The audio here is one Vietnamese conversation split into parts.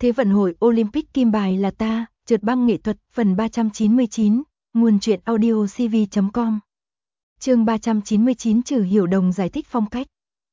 Thế vận hội Olympic kim bài là ta, trượt băng nghệ thuật, phần 399, nguồn truyện audio cv.com. Chương 399 Trừ Hiểu Đồng giải thích phong cách.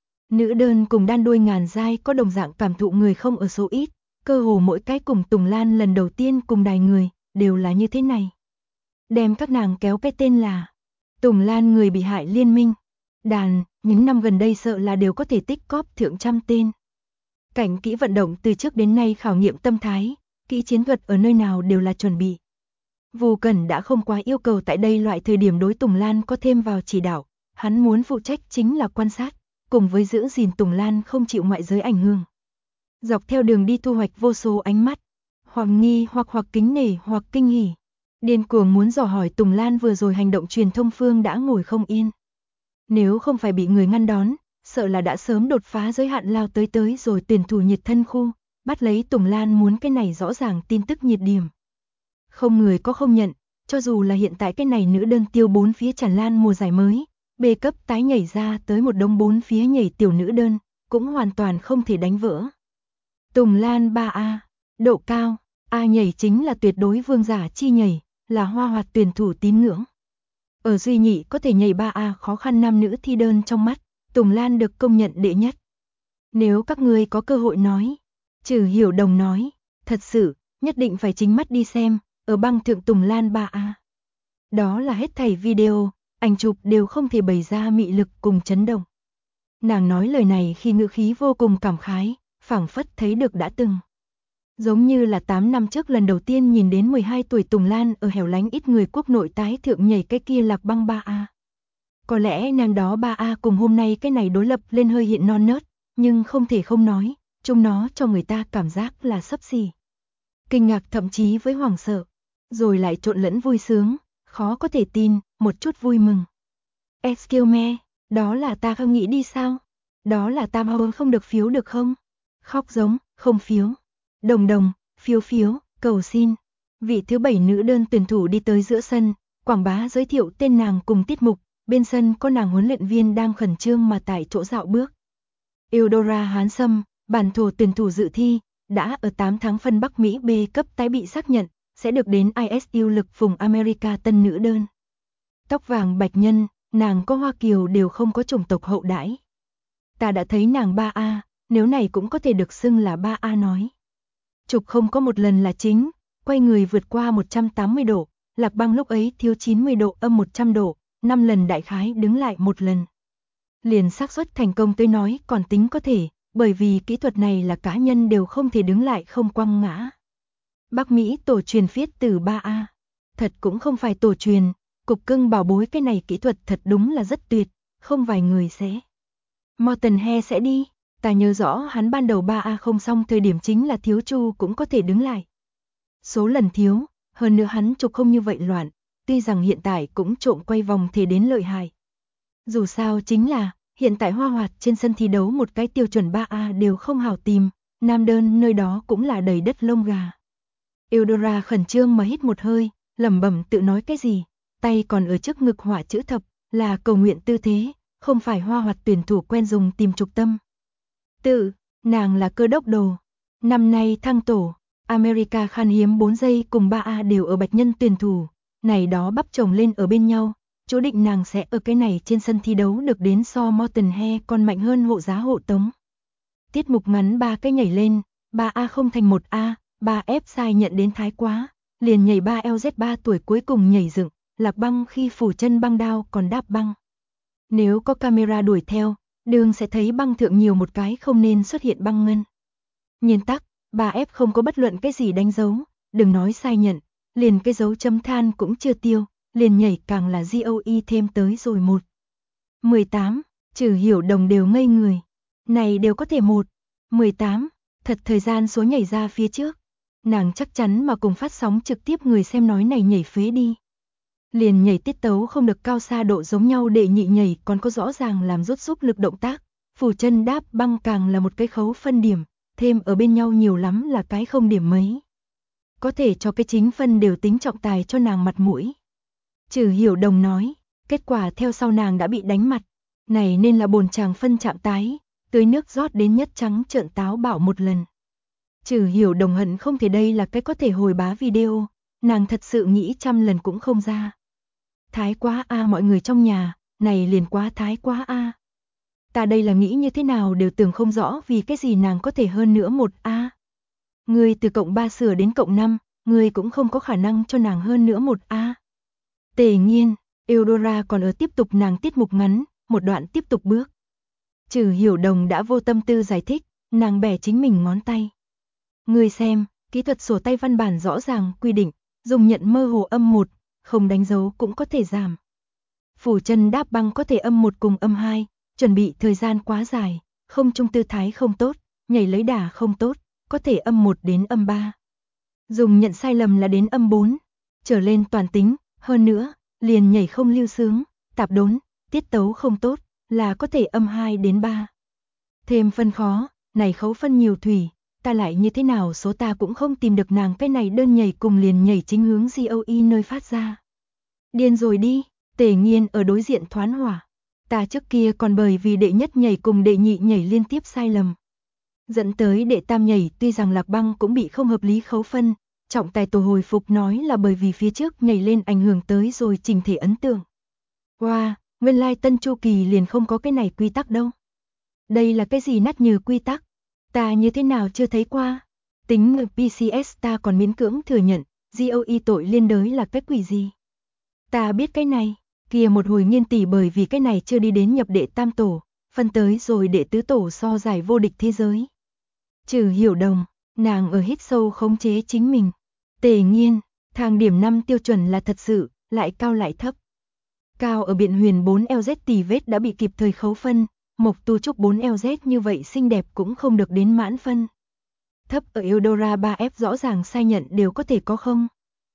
Nữ đơn cùng đan đôi ngàn giai có đồng dạng cảm thụ người không ở số ít, cơ hồ mỗi cái cùng Tùng Lan lần đầu tiên cùng đài người, đều là như thế này. Đem các nàng kéo cái tên là Tùng Lan người bị hại liên minh. Đàn, những năm gần đây sợ là đều có thể tích cóp thượng trăm tên. Cảnh kỹ vận động từ trước đến nay khảo nghiệm tâm thái, kỹ chiến thuật ở nơi nào đều là chuẩn bị. Vu Cẩn đã không quá yêu cầu tại đây loại thời điểm đối Tùng Lan có thêm vào chỉ đạo, hắn muốn phụ trách chính là quan sát, cùng với giữ gìn Tùng Lan không chịu ngoại giới ảnh hưởng. Dọc theo đường đi thu hoạch vô số ánh mắt, hoặc nghi hoặc kính nể hoặc kinh hỉ. Điên cuồng muốn dò hỏi Tùng Lan vừa rồi hành động truyền thông phương đã ngồi không yên. Nếu không phải bị người ngăn đón, sợ là đã sớm đột phá giới hạn lao tới rồi tuyển thủ nhiệt thân khu, bắt lấy Tùng Lan muốn cái này rõ ràng tin tức nhiệt điểm. Không người có không nhận, cho dù là hiện tại cái này nữ đơn tiêu bốn phía tràn lan mùa giải mới, B cấp tái nhảy ra tới một đống bốn phía nhảy tiểu nữ đơn, cũng hoàn toàn không thể đánh vỡ. Tùng Lan 3A, độ cao, A nhảy chính là tuyệt đối vương giả chi nhảy, là hoa hoạt tuyển thủ tín ngưỡng. Ở duy nhị có thể nhảy 3A khó khăn nam nữ thi đơn trong mắt, Tùng Lan được công nhận đệ nhất. Nếu các ngươi có cơ hội nói, Trừ Hiểu Đồng nói, thật sự, nhất định phải chính mắt đi xem, ở băng thượng Tùng Lan 3A. Đó là hết thảy video, ảnh chụp đều không thể bày ra mị lực cùng chấn động. Nàng nói lời này khi ngữ khí vô cùng cảm khái, phảng phất thấy được đã từng. Giống như là 8 năm trước lần đầu tiên nhìn đến 12 tuổi Tùng Lan ở hẻo lánh ít người quốc nội tái thượng nhảy cái kia lạc băng 3A. Có lẽ nàng đó 3A cùng hôm nay cái này đối lập lên hơi hiện non nớt, nhưng không thể không nói, chúng nó cho người ta cảm giác là xấp xỉ. Kinh ngạc thậm chí với hoảng sợ, rồi lại trộn lẫn vui sướng, khó có thể tin, một chút vui mừng. Excuse me, đó là ta không nghĩ đi sao? Đó là ta không được phiếu được không? Khóc giống, không phiếu. Đồng, phiếu, cầu xin. Vị thứ 7 nữ đơn tuyển thủ đi tới giữa sân, quảng bá giới thiệu tên nàng cùng tiết mục, bên sân có nàng huấn luyện viên đang khẩn trương mà tại chỗ dạo bước. Eudora Hán Sâm, bản thổ tuyển thủ dự thi, đã ở 8 tháng phân Bắc Mỹ B cấp tái bị xác nhận, sẽ được đến ISU lực vùng America tân nữ đơn. Tóc vàng bạch nhân, nàng có Hoa Kiều đều không có chủng tộc hậu đãi. Ta đã thấy nàng 3A, nếu này cũng có thể được xưng là 3A nói. Chụp không có một lần là chính, quay người vượt qua 180 độ, lạc băng lúc ấy thiếu 90 độ âm 100 độ, 5 lần đại khái đứng lại một lần. Liền xác suất thành công tới nói còn tính có thể, bởi vì kỹ thuật này là cá nhân đều không thể đứng lại không quăng ngã. Bắc Mỹ tổ truyền phiết từ 3A. Thật cũng không phải tổ truyền, cục cưng bảo bối cái này kỹ thuật thật đúng là rất tuyệt, không vài người sẽ. Morton He sẽ đi, ta nhớ rõ hắn ban đầu 3A không xong thời điểm chính là thiếu chu cũng có thể đứng lại. Số lần thiếu, hơn nữa hắn chụp không như vậy loạn, tuy rằng hiện tại cũng trộm quay vòng thể đến lợi hại. Dù sao chính là, hiện tại hoa hoạt trên sân thi đấu một cái tiêu chuẩn 3A đều không hảo tìm, nam đơn nơi đó cũng là đầy đất lông gà. Eudora khẩn trương mà hít một hơi, lẩm bẩm tự nói cái gì, tay còn ở trước ngực họa chữ thập, là cầu nguyện tư thế, không phải hoa hoạt tuyển thủ quen dùng tìm trục tâm. Nàng là cơ đốc đồ. Năm nay thăng tổ, America khan hiếm 4 giây cùng 3A đều ở bạch nhân tuyển thủ, này đó bắp chồng lên ở bên nhau, chỗ định nàng sẽ ở cái này trên sân thi đấu được đến so Morton He còn mạnh hơn hộ giá hộ tống. Tiết mục ngắn 3 cái nhảy lên, 3A không thành 1A, 3F sai nhận đến thái quá, liền nhảy 3LZ 3 tuổi cuối cùng nhảy dựng, lạc băng khi phủ chân băng đao còn đáp băng. Nếu có camera đuổi theo, đường sẽ thấy băng thượng nhiều một cái không nên xuất hiện băng ngân. Nhiên tắc, 3F không có bất luận cái gì đánh dấu, đừng nói sai nhận, liền cái dấu chấm than cũng chưa tiêu, liền nhảy càng là GOE thêm tới rồi 18, Trừ Hiểu Đồng đều ngây người. Này đều có thể 18, thật thời gian số nhảy ra phía trước. Nàng chắc chắn mà cùng phát sóng trực tiếp người xem nói này nhảy phế đi. Liền nhảy tiết tấu không được cao xa độ giống nhau đệ nhị nhảy còn có rõ ràng làm rút giúp lực động tác. Phủ chân đáp băng càng là một cái khấu phân điểm, thêm ở bên nhau nhiều lắm là cái không điểm mấy. Có thể cho cái chính phân đều tính trọng tài cho nàng mặt mũi. Trừ Hiểu Đồng nói, kết quả theo sau nàng đã bị đánh mặt. Này nên là bồn chàng phân chạm tái, tưới nước rót đến nhất trắng trợn táo bảo một lần. Trừ Hiểu Đồng hận không thể đây là cái có thể hồi bá video, nàng thật sự nghĩ trăm lần cũng không ra. Thái quá a, mọi người trong nhà, này liền quá thái quá a. Ta đây là nghĩ như thế nào đều tưởng không rõ vì cái gì nàng có thể hơn nữa một a. Người từ cộng 3 sửa đến cộng 5, người cũng không có khả năng cho nàng hơn nữa một a. Tề Nghiên, Eudora còn ở tiếp tục nàng tiết mục ngắn, một đoạn tiếp tục bước. Trừ Hiểu Đồng đã vô tâm tư giải thích, nàng bẻ chính mình ngón tay. Người xem, kỹ thuật sổ tay văn bản rõ ràng quy định, dùng nhận mơ hồ âm 1, không đánh dấu cũng có thể giảm. Phủ chân đáp băng có thể âm 1 cùng âm 2, chuẩn bị thời gian quá dài, không trung tư thái không tốt, nhảy lấy đà không tốt, có thể âm 1 đến âm 3. Dùng nhận sai lầm là đến âm 4, trở lên toàn tính, hơn nữa, liền nhảy không lưu sướng, tạp đốn, tiết tấu không tốt, là có thể âm 2 đến 3. Thêm phân khó, này khấu phân nhiều thủy, ta lại như thế nào số ta cũng không tìm được nàng cái này đơn nhảy cùng liền nhảy chính hướng GOE nơi phát ra. Điên rồi đi, Tề Nghiên ở đối diện thoán hỏa. Ta trước kia còn bởi vì đệ nhất nhảy cùng đệ nhị nhảy liên tiếp sai lầm. Dẫn tới đệ tam nhảy tuy rằng Lạc Băng cũng bị không hợp lý khấu phân, trọng tài tổ hồi phục nói là bởi vì phía trước nhảy lên ảnh hưởng tới rồi trình thể ấn tượng. Wow, nguyên lai tân chu kỳ liền không có cái này quy tắc đâu. Đây là cái gì nát như quy tắc? Ta như thế nào chưa thấy qua? Tính PCS ta còn miễn cưỡng thừa nhận, GOE tội liên đới là cái quỷ gì? Ta biết cái này, kia một hồi Nghiên tỷ bởi vì cái này chưa đi đến nhập đệ tam tổ, phân tới rồi đệ tứ tổ so giải vô địch thế giới. Trừ Hiểu Đồng, nàng ở hít sâu khống chế chính mình. Tề Nghiên, thang điểm 5 tiêu chuẩn là thật sự, lại cao lại thấp. Cao ở Biện Huyền 4LZ tỷ vết đã bị kịp thời khấu phân, Mộc Tu Trúc 4LZ như vậy xinh đẹp cũng không được đến mãn phân. Thấp ở Eudora 3F rõ ràng sai nhận đều có thể có không.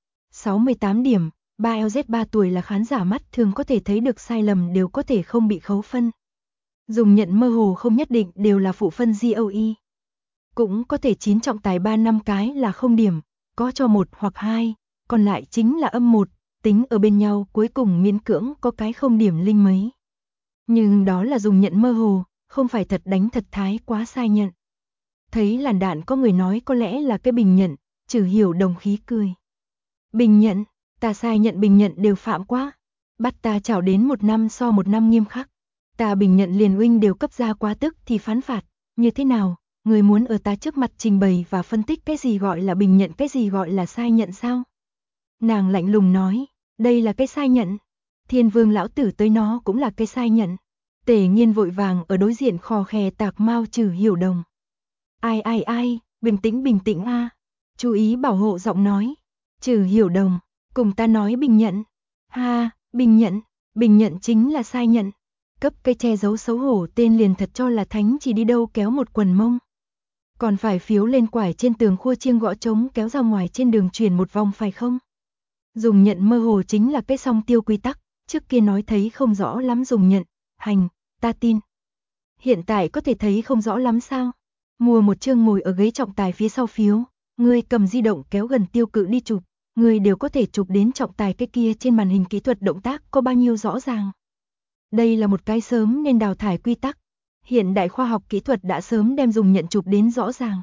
68 điểm, 3LZ 3 tuổi là khán giả mắt thường có thể thấy được sai lầm đều có thể không bị khấu phân. Dùng nhận mơ hồ không nhất định đều là phụ phân GOE. Cũng có thể 9 trọng tài 3 năm cái là không điểm, có cho 1 hoặc 2, còn lại chính là âm 1, tính ở bên nhau cuối cùng miễn cưỡng có cái không điểm linh mấy. Nhưng đó là dùng nhận mơ hồ, không phải thật đánh thật thái quá sai nhận. Thấy làn đạn có người nói có lẽ là cái bình nhận, Trừ Hiểu Đồng khí cười. Bình nhận, ta sai nhận bình nhận đều phạm quá. Bắt ta chảo đến 1 năm so 1 năm nghiêm khắc. Ta bình nhận liền huynh đều cấp ra quá tức thì phán phạt. Như thế nào, người muốn ở ta trước mặt trình bày và phân tích cái gì gọi là bình nhận cái gì gọi là sai nhận sao? Nàng lạnh lùng nói, đây là cái sai nhận. Thiên Vương lão tử tới nó cũng là cái sai nhận. Tề Nghiên vội vàng ở đối diện khò khè tạc mau Trừ Hiểu Đồng. Ai, bình tĩnh a. Chú ý bảo hộ giọng nói. Trừ Hiểu Đồng, cùng ta nói bình nhận. Ha, bình nhận chính là sai nhận. Cấp cây che giấu xấu hổ tên liền thật cho là thánh chỉ đi đâu kéo một quần mông. Còn phải phiếu lên quải trên tường khua chiêng gõ trống kéo ra ngoài trên đường chuyển một vòng phải không? Dùng nhận mơ hồ chính là cái song tiêu quy tắc, trước kia nói thấy không rõ lắm dùng nhận, hành, ta tin. Hiện tại có thể thấy không rõ lắm sao? Mua một chương ngồi ở ghế trọng tài phía sau phiếu, người cầm di động kéo gần tiêu cự đi chụp, người đều có thể chụp đến trọng tài cái kia trên màn hình kỹ thuật động tác có bao nhiêu rõ ràng. Đây là một cái sớm nên đào thải quy tắc. Hiện đại khoa học kỹ thuật đã sớm đem dùng nhận chụp đến rõ ràng.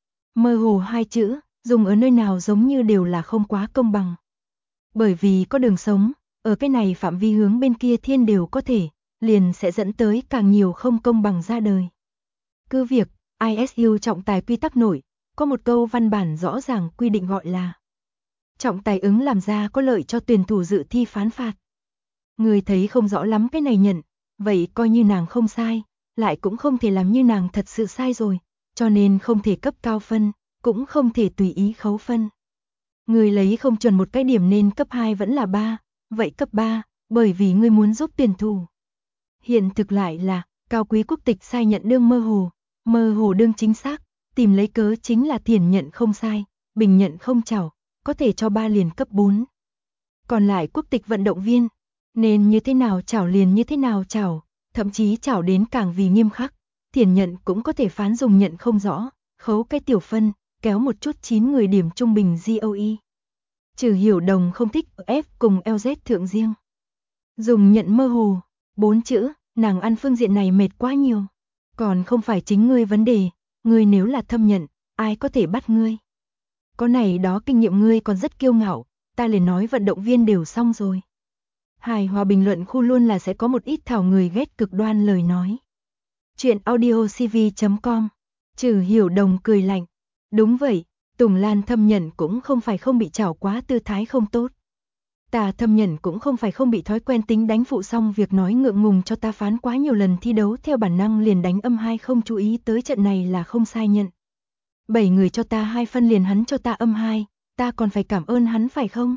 Mơ hồ hai chữ, dùng ở nơi nào giống như đều là không quá công bằng. Bởi vì có đường sống, ở cái này phạm vi hướng bên kia thiên đều có thể, liền sẽ dẫn tới càng nhiều không công bằng ra đời. Cứ việc, ISU trọng tài quy tắc nổi, có một câu văn bản rõ ràng quy định gọi là trọng tài ứng làm ra có lợi cho tuyển thủ dự thi phán phạt. Người thấy không rõ lắm cái này nhận, vậy coi như nàng không sai, lại cũng không thể làm như nàng thật sự sai rồi, cho nên không thể cấp cao phân, cũng không thể tùy ý khấu phân. Người lấy không chuẩn một cái điểm nên cấp 2 vẫn là 3, vậy cấp 3, bởi vì người muốn giúp tuyển thủ. Hiện thực lại là, cao quý quốc tịch sai nhận đương mơ hồ đương chính xác, tìm lấy cớ chính là thiển nhận không sai, bình nhận không chảo, có thể cho 3 liền cấp 4. Còn lại quốc tịch vận động viên, nên như thế nào chảo liền như thế nào chảo, thậm chí chảo đến càng vì nghiêm khắc, thiển nhận cũng có thể phán dùng nhận không rõ, khấu cái tiểu phân, kéo một chút 9 người điểm trung bình GOE. Trừ Hiểu Đồng không thích F cùng LZ thượng riêng. Dùng nhận mơ hồ, 4 chữ, nàng ăn phương diện này mệt quá nhiều. Còn không phải chính ngươi vấn đề, ngươi nếu là thâm nhận, ai có thể bắt ngươi. Có này đó kinh nghiệm ngươi còn rất kiêu ngạo, ta liền nói vận động viên đều xong rồi. Hài hòa bình luận khu luôn là sẽ có một ít thảo người ghét cực đoan lời nói. Chuyện audio cv.com. Trừ Hiểu Đồng cười lạnh. Đúng vậy, Tùng Lan Thâm Nhận cũng không phải không bị chảo quá tư thái không tốt. Ta Thâm Nhận cũng không phải không bị thói quen tính đánh phụ xong việc nói ngượng ngùng cho ta phán quá nhiều lần thi đấu theo bản năng liền đánh âm 2 không chú ý tới trận này là không sai nhận. 7 người cho ta 2 phân liền hắn cho ta âm 2, ta còn phải cảm ơn hắn phải không?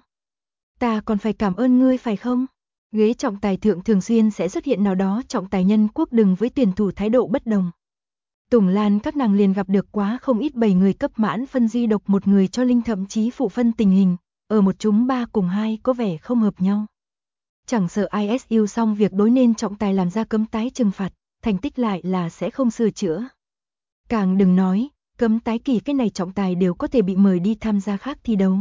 Ta còn phải cảm ơn ngươi phải không? Ghế trọng tài thượng thường xuyên sẽ xuất hiện nào đó trọng tài nhân quốc đừng với tuyển thủ thái độ bất đồng. Tùng Lan các nàng liền gặp được quá không ít 7 người cấp mãn phân duy độc một người cho Linh thậm chí phụ phân tình hình, ở một chúng 3 cùng 2 có vẻ không hợp nhau. Chẳng sợ ISU xong việc đối nên trọng tài làm ra cấm tái trừng phạt, thành tích lại là sẽ không sửa chữa. Càng đừng nói, cấm tái kỳ cái này trọng tài đều có thể bị mời đi tham gia khác thi đấu.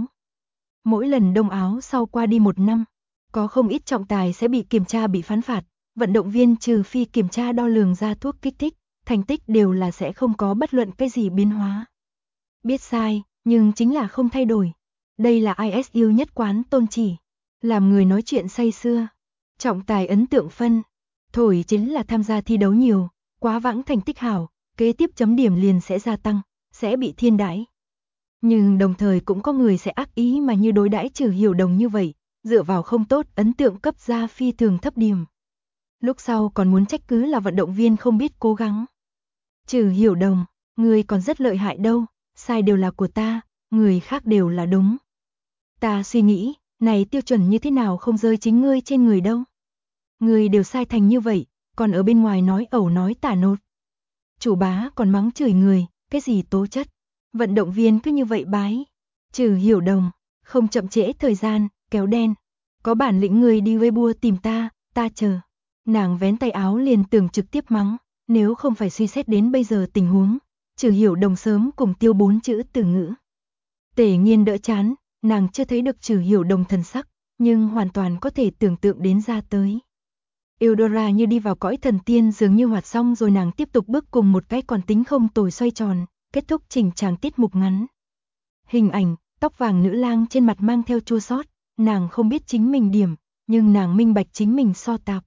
Mỗi lần Đông Áo sau qua đi 1 năm, có không ít trọng tài sẽ bị kiểm tra bị phán phạt, vận động viên trừ phi kiểm tra đo lường ra thuốc kích thích, thành tích đều là sẽ không có bất luận cái gì biến hóa. Biết sai, nhưng chính là không thay đổi. Đây là ISU nhất quán tôn chỉ, làm người nói chuyện say sưa. Trọng tài ấn tượng phân, thổi chính là tham gia thi đấu nhiều, quá vãng thành tích hảo, kế tiếp chấm điểm liền sẽ gia tăng, sẽ bị thiên đãi. Nhưng đồng thời cũng có người sẽ ác ý mà như đối đãi Trừ Hiểu Đồng như vậy, dựa vào không tốt ấn tượng cấp ra phi thường thấp điểm. Lúc sau còn muốn trách cứ là vận động viên không biết cố gắng. Trừ Hiểu Đồng, người còn rất lợi hại đâu, sai đều là của ta, người khác đều là đúng. Ta suy nghĩ, này tiêu chuẩn như thế nào không rơi chính ngươi trên người đâu. Người đều sai thành như vậy, còn ở bên ngoài nói ẩu nói tả nột. Chủ bá còn mắng chửi người, cái gì tố chất. Vận động viên cứ như vậy bái. Trừ Hiểu Đồng, không chậm trễ thời gian, kéo đen. Có bản lĩnh người đi Weibo tìm ta chờ. Nàng vén tay áo liền tưởng trực tiếp mắng, nếu không phải suy xét đến bây giờ tình huống, Trừ Hiểu Đồng sớm cùng tiêu 4 chữ từ ngữ. Tề Nghiên đỡ chán, nàng chưa thấy được Trừ Hiểu Đồng thần sắc, nhưng hoàn toàn có thể tưởng tượng đến ra tới. Eudora như đi vào cõi thần tiên dường như hoạt xong rồi nàng tiếp tục bước cùng một cái còn tính không tồi xoay tròn, kết thúc chỉnh tràng tiết mục ngắn. Hình ảnh, tóc vàng nữ lang trên mặt mang theo chua xót, nàng không biết chính mình điểm, nhưng nàng minh bạch chính mình so tạp.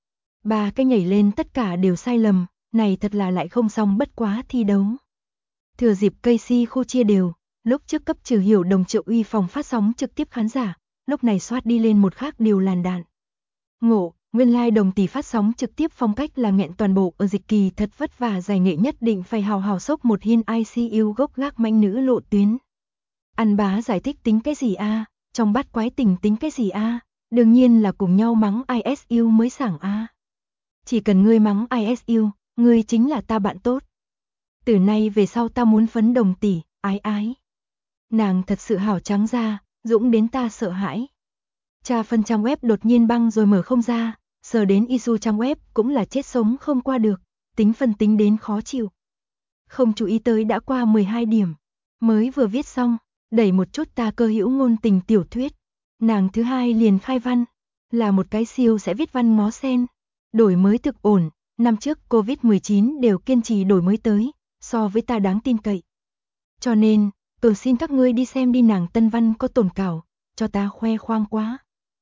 3 cái nhảy lên tất cả đều sai lầm, này thật là lại không xong bất quá thi đấu. Thừa dịp Casey khu chia đều, lúc trước cấp Trừ Hiểu Đồng Triệu Uy phòng phát sóng trực tiếp khán giả, lúc này soát đi lên một khác điều làn đạn. Ngộ, nguyên lai Đồng tỷ phát sóng trực tiếp phong cách là nghẹn toàn bộ ở dịch kỳ thật vất vả giải nghệ nhất định phải hào hào sốc một hiên ICU gốc gác manh nữ lộ tuyến. Ăn bá giải thích tính cái gì a, trong bát quái tình tính cái gì a, đương nhiên là cùng nhau mắng ISU mới sảng a. Chỉ cần ngươi mắng ISU, ngươi chính là ta bạn tốt. Từ nay về sau ta muốn phấn Đồng tỷ, ái ái. Nàng thật sự hảo trắng ra, dũng đến ta sợ hãi. Tra phân trang web đột nhiên băng rồi mở không ra, sờ đến ISU trang web cũng là chết sống không qua được, tính phân tính đến khó chịu. Không chú ý tới đã qua 12 điểm, mới vừa viết xong, đẩy một chút ta cơ hữu ngôn tình tiểu thuyết. Nàng thứ hai liền khai văn, là một cái siêu sẽ viết văn ngó sen. Đổi mới thực ổn, năm trước Covid-19 đều kiên trì đổi mới tới, so với ta đáng tin cậy. Cho nên, tôi xin các ngươi đi xem đi nàng tân văn có tồn cảo, cho ta khoe khoang quá.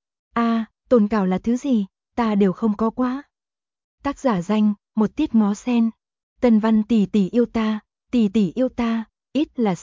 Tồn cảo là thứ gì, ta đều không có quá. Tác giả danh, một tiết ngó sen. Tân văn tỷ tỷ yêu ta, ít là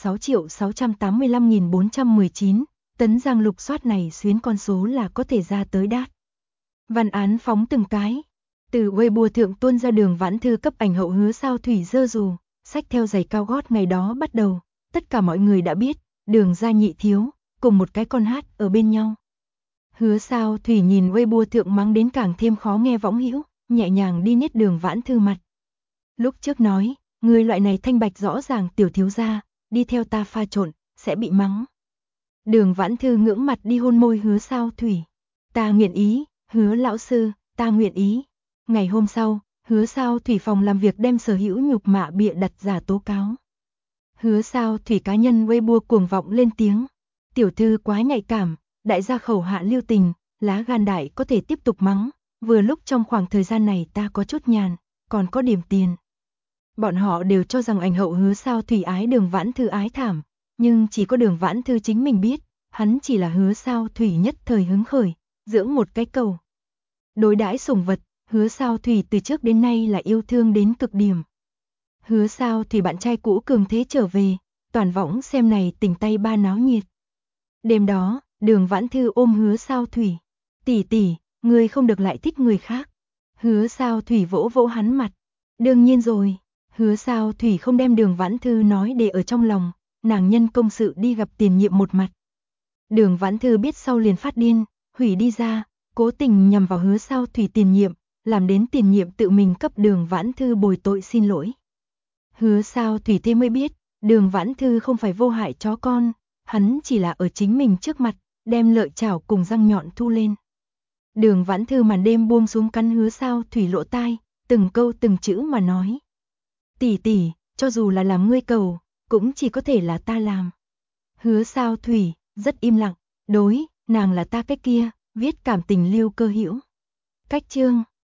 6.685.419, tấn giang lục soát này xuyến con số là có thể ra tới đát. Văn án phóng từng cái. Từ Weibo thượng tuôn ra Đường Vãn Thư cấp ảnh hậu Hứa Sao Thủy dơ dù, sách theo giày cao gót ngày đó bắt đầu, tất cả mọi người đã biết, Đường gia nhị thiếu, cùng một cái con hát ở bên nhau. Hứa Sao Thủy nhìn Weibo thượng mắng đến càng thêm khó nghe võng hữu, nhẹ nhàng đi niết Đường Vãn Thư mặt. Lúc trước nói, người loại này thanh bạch rõ ràng tiểu thiếu gia, đi theo ta pha trộn, sẽ bị mắng. Đường Vãn Thư ngưỡng mặt đi hôn môi Hứa Sao Thủy. Ta nguyện ý, Hứa lão sư, ta nguyện ý. Ngày hôm sau, Hứa Sao Thủy phòng làm việc đem sở hữu nhục mạ bịa đặt giả tố cáo. Hứa Sao Thủy cá nhân Weibo cuồng vọng lên tiếng. Tiểu thư quá nhạy cảm, đại gia khẩu hạ lưu tình, lá gan đại có thể tiếp tục mắng. Vừa lúc trong khoảng thời gian này ta có chút nhàn, còn có điểm tiền. Bọn họ đều cho rằng ảnh hậu Hứa Sao Thủy ái Đường Vãn Thư ái thảm, nhưng chỉ có Đường Vãn Thư chính mình biết, hắn chỉ là Hứa Sao Thủy nhất thời hứng khởi, dưỡng một cái cầu. Đối đãi sủng vật, Hứa Sao Thủy từ trước đến nay là yêu thương đến cực điểm. Hứa Sao Thủy bạn trai cũ cường thế trở về, toàn võng xem này tình tay ba náo nhiệt. Đêm đó, Đường Vãn Thư ôm Hứa Sao Thủy, tỷ tỷ, ngươi không được lại thích người khác. Hứa Sao Thủy vỗ vỗ hắn mặt, đương nhiên rồi. Hứa Sao Thủy không đem Đường Vãn Thư nói để ở trong lòng, nàng nhân công sự đi gặp tiền nhiệm một mặt. Đường Vãn Thư biết sau liền phát điên, hủy đi ra, cố tình nhằm vào Hứa Sao Thủy tiền nhiệm, làm đến tiền nhiệm tự mình cấp Đường Vãn Thư bồi tội xin lỗi. Hứa Sao Thủy thế mới biết, Đường Vãn Thư không phải vô hại chó con, hắn chỉ là ở chính mình trước mặt, đem lợi chảo cùng răng nhọn thu lên. Đường Vãn Thư màn đêm buông xuống cắn Hứa Sao Thủy lỗ tai, từng câu từng chữ mà nói. Tỷ tỷ, cho dù là làm ngươi cầu, cũng chỉ có thể là ta làm. Hứa Sao Thủy, rất im lặng, đối, nàng là ta cái kia, viết cảm tình Lưu Cơ Hữu. Cách chương